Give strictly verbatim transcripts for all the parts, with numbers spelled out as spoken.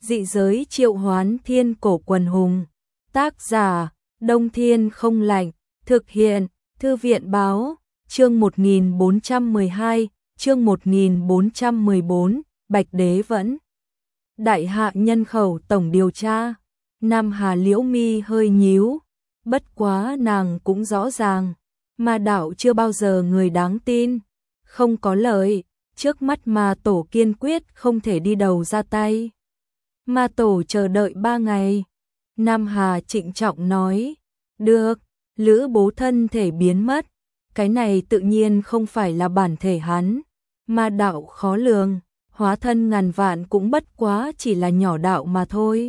Dị giới triệu hoán thiên cổ quần hùng. Tác giả, Đông Thiên không lạnh. Thực hiện, Thư viện báo. Chương một nghìn bốn trăm mười hai, chương một nghìn bốn trăm mười bốn, Bạch Đế vẫn. Đại hạ nhân khẩu tổng điều tra. Nam Hà Liễu mi hơi nhíu. Bất quá nàng cũng rõ ràng. Ma đạo chưa bao giờ người đáng tin. Không có lợi. Trước mắt ma tổ kiên quyết không thể đi đầu ra tay. Ma tổ chờ đợi ba ngày. Nam Hà trịnh trọng nói. Được, Lữ Bố thân thể biến mất. Cái này tự nhiên không phải là bản thể hắn. Ma đạo khó lường, hóa thân ngàn vạn cũng bất quá chỉ là nhỏ đạo mà thôi.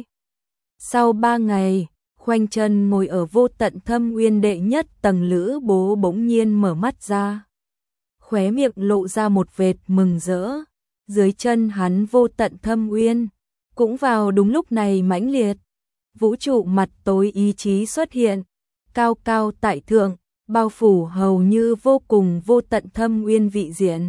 Sau ba ngày, khoanh chân ngồi ở vô tận thâm uyên đệ nhất tầng, Lữ Bố bỗng nhiên mở mắt ra. Khóe miệng lộ ra một vệt mừng rỡ. Dưới chân hắn vô tận thâm uyên, cũng vào đúng lúc này mãnh liệt. Vũ trụ mặt tối ý chí xuất hiện, cao cao tại thượng, bao phủ hầu như vô cùng vô tận thâm uyên vị diện.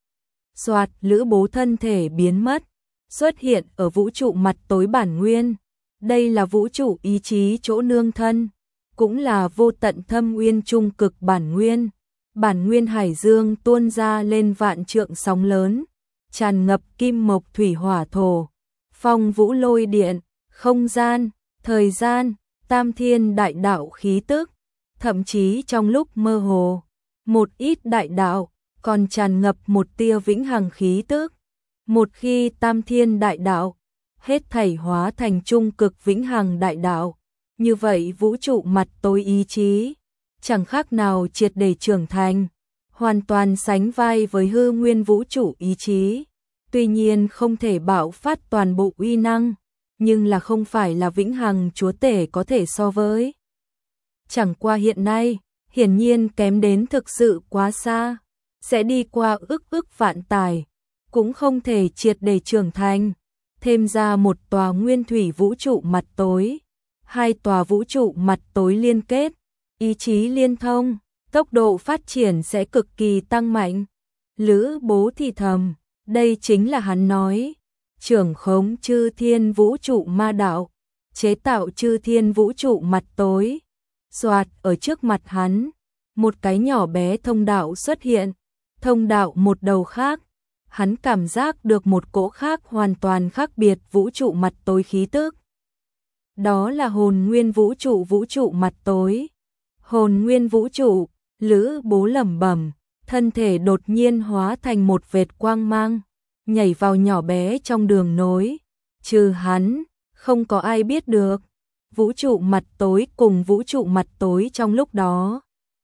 Soạt, Lữ Bố thân thể biến mất, xuất hiện ở vũ trụ mặt tối bản nguyên. Đây là vũ trụ ý chí chỗ nương thân, cũng là vô tận thâm uyên trung cực bản nguyên. Bản nguyên hải dương tuôn ra lên vạn trượng sóng lớn, tràn ngập kim mộc thủy hỏa thổ, phong vũ lôi điện, không gian, thời gian, tam thiên đại đạo khí tức. Thậm chí trong lúc mơ hồ, một ít đại đạo còn tràn ngập một tia vĩnh hằng khí tức. Một khi tam thiên đại đạo hết thảy hóa thành trung cực vĩnh hằng đại đạo, như vậy vũ trụ mặt tối ý chí chẳng khác nào triệt để trưởng thành, hoàn toàn sánh vai với hư nguyên vũ trụ ý chí. Tuy nhiên không thể bạo phát toàn bộ uy năng, nhưng là không phải là vĩnh hằng chúa tể có thể so với. Chẳng qua hiện nay, hiển nhiên kém đến thực sự quá xa, sẽ đi qua ức ức vạn tài, cũng không thể triệt để trưởng thành. Thêm ra một tòa nguyên thủy vũ trụ mặt tối, hai tòa vũ trụ mặt tối liên kết, ý chí liên thông, tốc độ phát triển sẽ cực kỳ tăng mạnh. Lữ Bố thì thầm, đây chính là hắn nói, trưởng khống chư thiên vũ trụ ma đạo, chế tạo chư thiên vũ trụ mặt tối. Soạt, ở trước mặt hắn, một cái nhỏ bé thông đạo xuất hiện, thông đạo một đầu khác. Hắn cảm giác được một cỗ khác hoàn toàn khác biệt vũ trụ mặt tối khí tức. Đó là hồn nguyên vũ trụ vũ trụ mặt tối. Hồn nguyên vũ trụ, Lữ Bố lẩm bẩm, thân thể đột nhiên hóa thành một vệt quang mang, nhảy vào nhỏ bé trong đường nối. Trừ hắn, không có ai biết được. Vũ trụ mặt tối cùng vũ trụ mặt tối trong lúc đó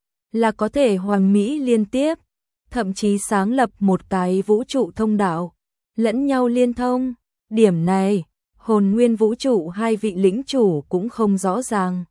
là có thể hoàn mỹ liên tiếp, thậm chí sáng lập một cái vũ trụ thông đạo, lẫn nhau liên thông. Điểm này, hồn nguyên vũ trụ hai vị lĩnh chủ cũng không rõ ràng.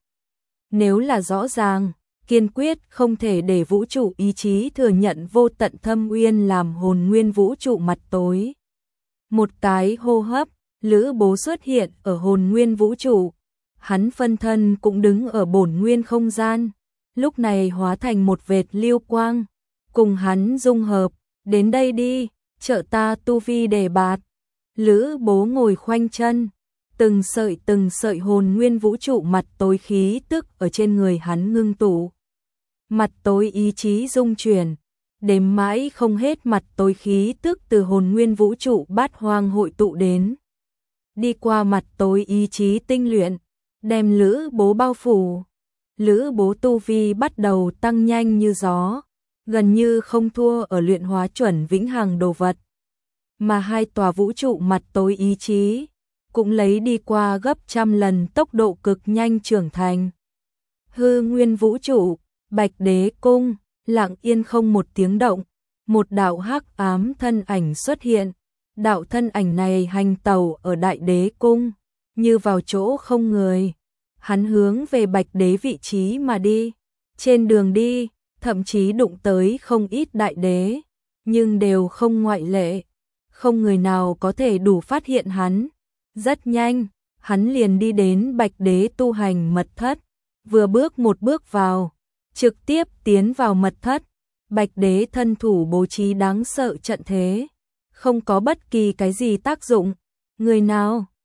Nếu là rõ ràng, kiên quyết không thể để vũ trụ ý chí thừa nhận vô tận thâm uyên làm hồn nguyên vũ trụ mặt tối. Một cái hô hấp, Lữ Bố xuất hiện ở hồn nguyên vũ trụ. Hắn phân thân cũng đứng ở bổn nguyên không gian, lúc này hóa thành một vệt lưu quang, cùng hắn dung hợp. Đến đây đi, trợ ta tu vi đề bạt. Lữ Bố ngồi khoanh chân, từng sợi từng sợi hồn nguyên vũ trụ mặt tối khí tức ở trên người hắn ngưng tụ. Mặt tối ý chí dung chuyển, đếm mãi không hết mặt tối khí tức từ hồn nguyên vũ trụ bát hoang hội tụ đến. Đi qua mặt tối ý chí tinh luyện, đem Lữ Bố bao phủ. Lữ Bố tu vi bắt đầu tăng nhanh như gió, gần như không thua ở luyện hóa chuẩn vĩnh hằng đồ vật. Mà hai tòa vũ trụ mặt tối ý chí cũng lấy đi qua gấp trăm lần tốc độ cực nhanh trưởng thành. Hư nguyên vũ trụ, Bạch Đế cung, lặng yên không một tiếng động, một đạo hắc ám thân ảnh xuất hiện. Đạo thân ảnh này hành tẩu ở Đại Đế cung, như vào chỗ không người. Hắn hướng về Bạch Đế vị trí mà đi. Trên đường đi, thậm chí đụng tới không ít đại đế, nhưng đều không ngoại lệ. Không người nào có thể đủ phát hiện hắn. Rất nhanh, hắn liền đi đến Bạch Đế tu hành mật thất. Vừa bước một bước vào, trực tiếp tiến vào mật thất. Bạch Đế thân thủ bố trí đáng sợ trận thế, không có bất kỳ cái gì tác dụng. Người nào?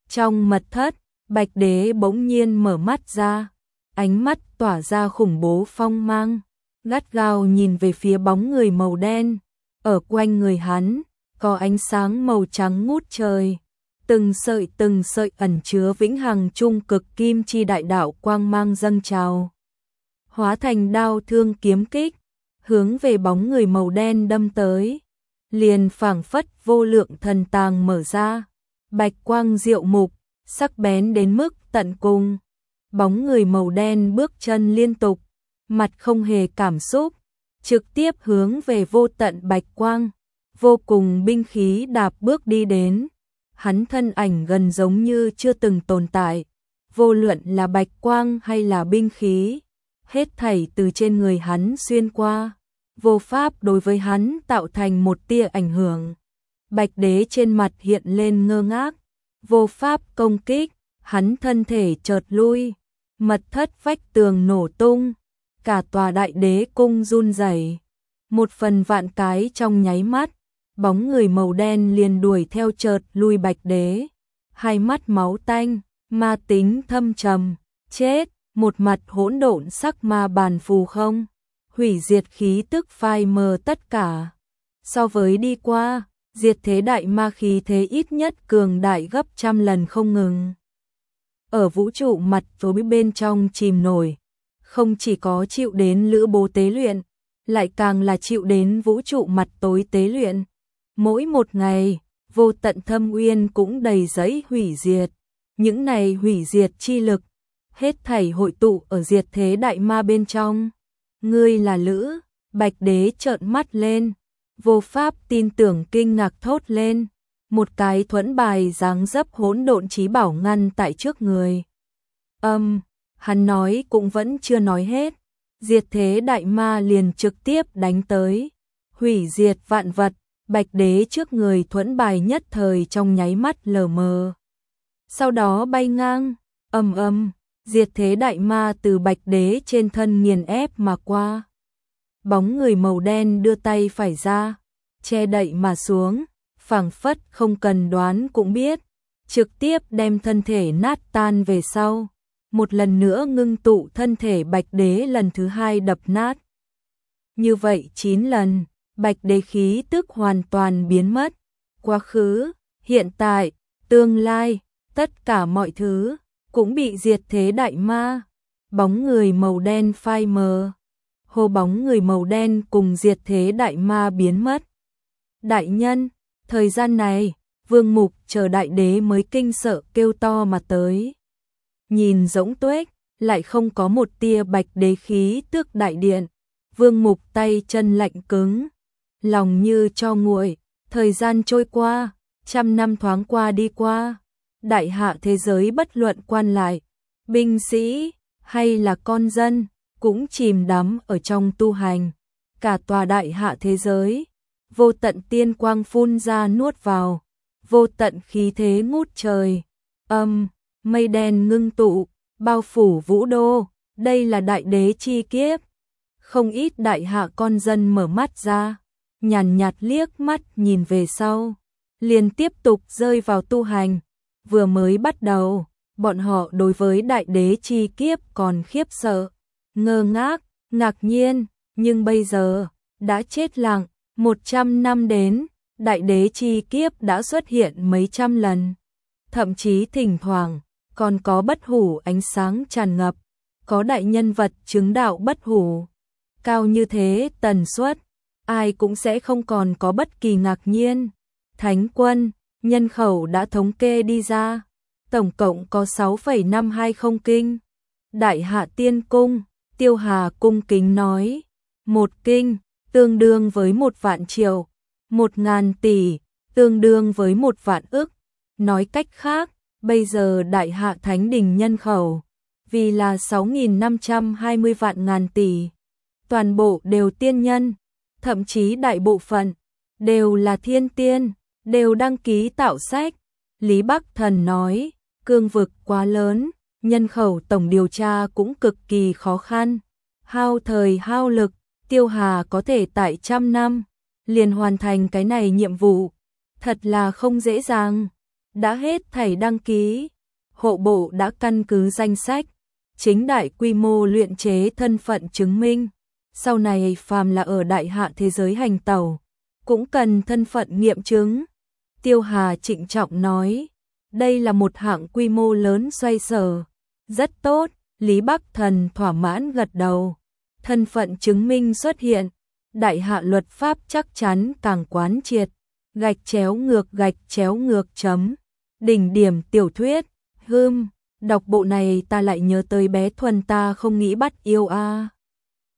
Trong mật thất, Bạch Đế bỗng nhiên mở mắt ra, ánh mắt tỏa ra khủng bố phong mang, gắt gao nhìn về phía bóng người màu đen, ở quanh người hắn có ánh sáng màu trắng ngút trời, từng sợi từng sợi ẩn chứa vĩnh hằng trung cực kim chi đại đạo quang mang dâng trào, hóa thành đao thương kiếm kích, hướng về bóng người màu đen đâm tới, liền phảng phất vô lượng thần tàng mở ra, bạch quang diệu mục, sắc bén đến mức tận cùng. Bóng người màu đen bước chân liên tục, mặt không hề cảm xúc, trực tiếp hướng về vô tận bạch quang, vô cùng binh khí đạp bước đi đến. Hắn thân ảnh gần giống như chưa từng tồn tại, vô luận là bạch quang hay là binh khí, hết thảy từ trên người hắn xuyên qua, vô pháp đối với hắn tạo thành một tia ảnh hưởng. Bạch Đế trên mặt hiện lên ngơ ngác, vô pháp công kích, hắn thân thể chợt lui, mật thất vách tường nổ tung, cả tòa đại đế cung run rẩy. Một phần vạn cái trong nháy mắt, bóng người màu đen liền đuổi theo chợt lui Bạch Đế, hai mắt máu tanh, ma tính thâm trầm, chết, một mặt hỗn độn sắc ma bàn phù không, hủy diệt khí tức phai mờ tất cả. So với đi qua, diệt thế đại ma khí thế ít nhất cường đại gấp trăm lần không ngừng. Ở vũ trụ mặt tối bên trong chìm nổi, không chỉ có chịu đến lữ bố tế luyện, lại càng là chịu đến vũ trụ mặt tối tế luyện. Mỗi một ngày, vô tận thâm uyên cũng đầy giấy hủy diệt. Những này hủy diệt chi lực, hết thảy hội tụ ở diệt thế đại ma bên trong. Ngươi là Lữ, Bạch Đế trợn mắt lên, vô pháp tin tưởng kinh ngạc thốt lên. Một cái thuẫn bài dáng dấp hỗn độn chí bảo ngăn tại trước người. Âm, um, hắn nói cũng vẫn chưa nói hết. Diệt thế đại ma liền trực tiếp đánh tới, hủy diệt vạn vật. Bạch Đế trước người thuẫn bài nhất thời trong nháy mắt lờ mờ. Sau đó bay ngang, ầm ầm, diệt thế đại ma từ Bạch Đế trên thân nghiền ép mà qua. Bóng người màu đen đưa tay phải ra, che đậy mà xuống, phảng phất không cần đoán cũng biết, trực tiếp đem thân thể nát tan về sau. Một lần nữa ngưng tụ thân thể Bạch Đế lần thứ hai đập nát. Như vậy chín lần. Bạch Đế khí tức hoàn toàn biến mất, quá khứ, hiện tại, tương lai, tất cả mọi thứ cũng bị diệt thế đại ma. Bóng người màu đen phai mờ, hồ bóng người màu đen cùng diệt thế đại ma biến mất. Đại nhân, thời gian này, Vương Mục chờ Đại Đế mới kinh sợ kêu to mà tới. Nhìn rỗng tuếch, lại không có một tia Bạch Đế khí tức đại điện. Vương Mục tay chân lạnh cứng, lòng như cho nguội, thời gian trôi qua, trăm năm thoáng qua đi qua, đại hạ thế giới bất luận quan lại, binh sĩ, hay là con dân, cũng chìm đắm ở trong tu hành. Cả tòa đại hạ thế giới, vô tận tiên quang phun ra nuốt vào, vô tận khí thế ngút trời, âm, mây đen ngưng tụ, bao phủ vũ đô, đây là đại đế chi kiếp. Không ít đại hạ con dân mở mắt ra, nhàn nhạt liếc mắt nhìn về sau, liền tiếp tục rơi vào tu hành. Vừa mới bắt đầu, bọn họ đối với đại đế chi kiếp còn khiếp sợ, ngơ ngác, ngạc nhiên, nhưng bây giờ, đã chết lặng, một trăm năm đến, đại đế chi kiếp đã xuất hiện mấy trăm lần. Thậm chí thỉnh thoảng, còn có bất hủ ánh sáng tràn ngập, có đại nhân vật chứng đạo bất hủ. Cao như thế tần suất, ai cũng sẽ không còn có bất kỳ ngạc nhiên. Thánh quân, nhân khẩu đã thống kê đi ra, tổng cộng có sáu phẩy năm hai không kinh. Đại hạ tiên cung, Tiêu Hà cung kính nói, một kinh, tương đương với một vạn triệu, một ngàn tỷ, tương đương với một vạn ức. Nói cách khác, bây giờ đại hạ thánh đình nhân khẩu, vì là sáu nghìn năm trăm hai mươi vạn ngàn tỷ. Toàn bộ đều tiên nhân, thậm chí đại bộ phận, đều là thiên tiên, đều đăng ký tạo sách. Lý Bắc Thần nói, cương vực quá lớn, nhân khẩu tổng điều tra cũng cực kỳ khó khăn. Hao thời hao lực, Tiêu Hà có thể tại trăm năm, liền hoàn thành cái này nhiệm vụ. Thật là không dễ dàng. đã hết thảy đăng ký, hộ bộ đã căn cứ danh sách, chính đại quy mô luyện chế thân phận chứng minh. Sau này phàm là ở đại hạ thế giới hành tẩu, cũng cần thân phận nghiệm chứng. Tiêu Hà trịnh trọng nói, đây là một hạng quy mô lớn xoay sở. Rất tốt, Lý Bắc Thần thỏa mãn gật đầu. Thân phận chứng minh xuất hiện, đại hạ luật pháp chắc chắn càng quán triệt. Gạch chéo ngược gạch chéo ngược chấm. Đỉnh điểm tiểu thuyết, hưm, đọc bộ này ta lại nhớ tới bé Thuần ta không nghĩ bắt yêu a.